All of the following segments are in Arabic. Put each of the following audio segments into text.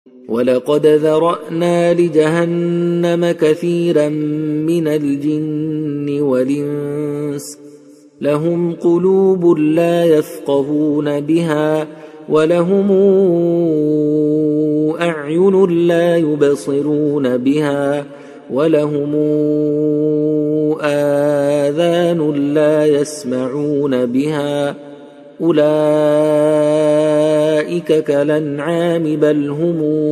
ولقد ذرأنا لجهنم كثيرا من الجن والإنس لهم قلوب لا يفقهون بها ولهم أعين لا يبصرون بها ولهم آذان لا يسمعون بها أولئك كالأنعام بل هم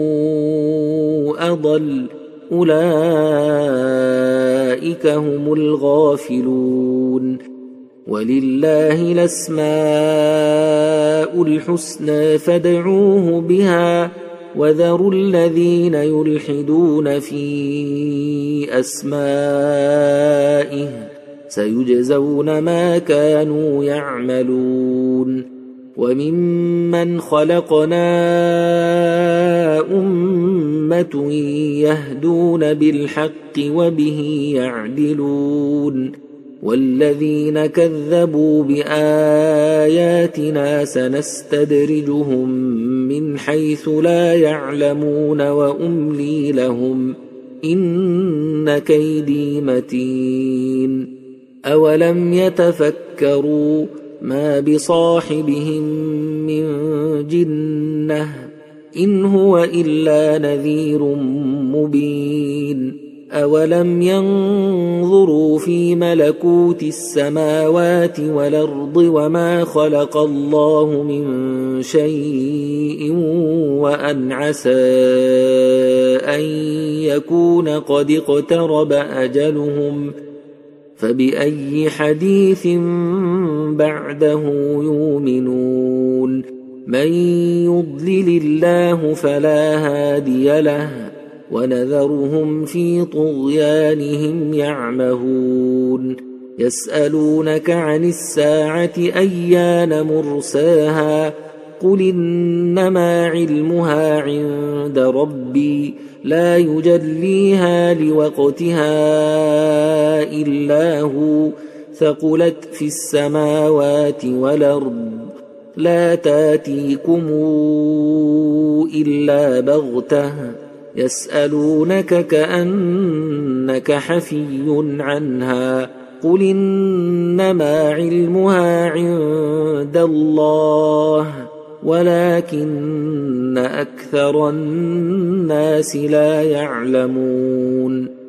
أضل أولئك هم الغافلون ولله الأسماء الحسنى فادعوه بها وذروا الذين يلحدون في أسمائه سيجزون ما كانوا يعملون وممن خلقنا أمة يهدون بالحق وبه يعدلون والذين كذبوا بآياتنا سنستدرجهم من حيث لا يعلمون وأملي لهم إن كيدي متين أولم يتفكروا ما بصاحبهم من جنة إن هو إلا نذير مبين أولم ينظروا في ملكوت السماوات والأرض وما خلق الله من شيء وأن عسى أن يكون قد اقترب أجلهم فبأي حديث بعده يؤمنون من يضلل الله فلا هادي له ونذرهم في طغيانهم يعمهون يسألونك عن الساعة أيان مرساها قل إنما علمها عند ربي لا يجليها لوقتها إلا هو ثقلت في السماوات والأرض لا تاتيكم إلا بغتة يسألونك كأنك حفي عنها قل إنما علمها عند الله ولكن أكثر الناس لا يعلمون